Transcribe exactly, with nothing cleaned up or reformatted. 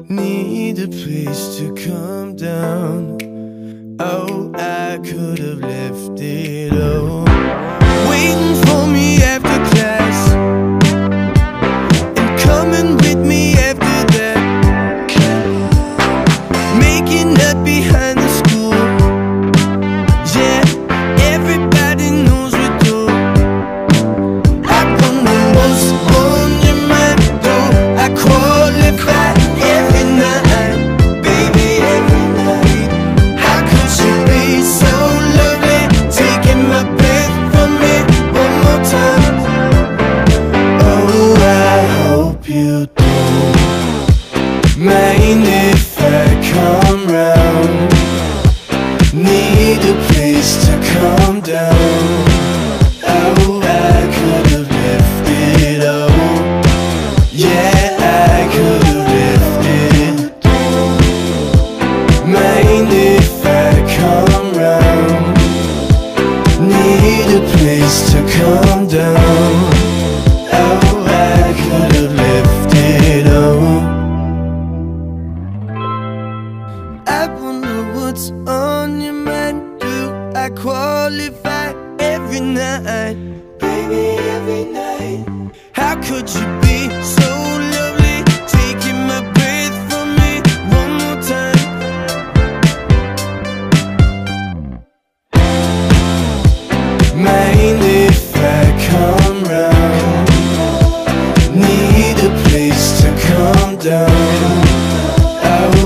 Need a place to come down. Oh, I could have left it all, waiting for me after class and coming with me after that, making up behind the school. Yeah, everybody knows we do. I wonder what's on your mind, though. I qualify every night, baby, every night. How could you be so lovely, taking my breath from me one more time? Oh, I hope you don't mind if I come round. Need a place to calm down. Oh, I could have left it all. Yeah, I could have left it. Mind if I come round? Need a place to calm down. Oh, I could have left it all. I wonder what's on your mind. Do I qualify every night, baby, every night? How could you be so lovely, taking my breath from me one more time? Mind if I come round? Need a place to calm down. Oh,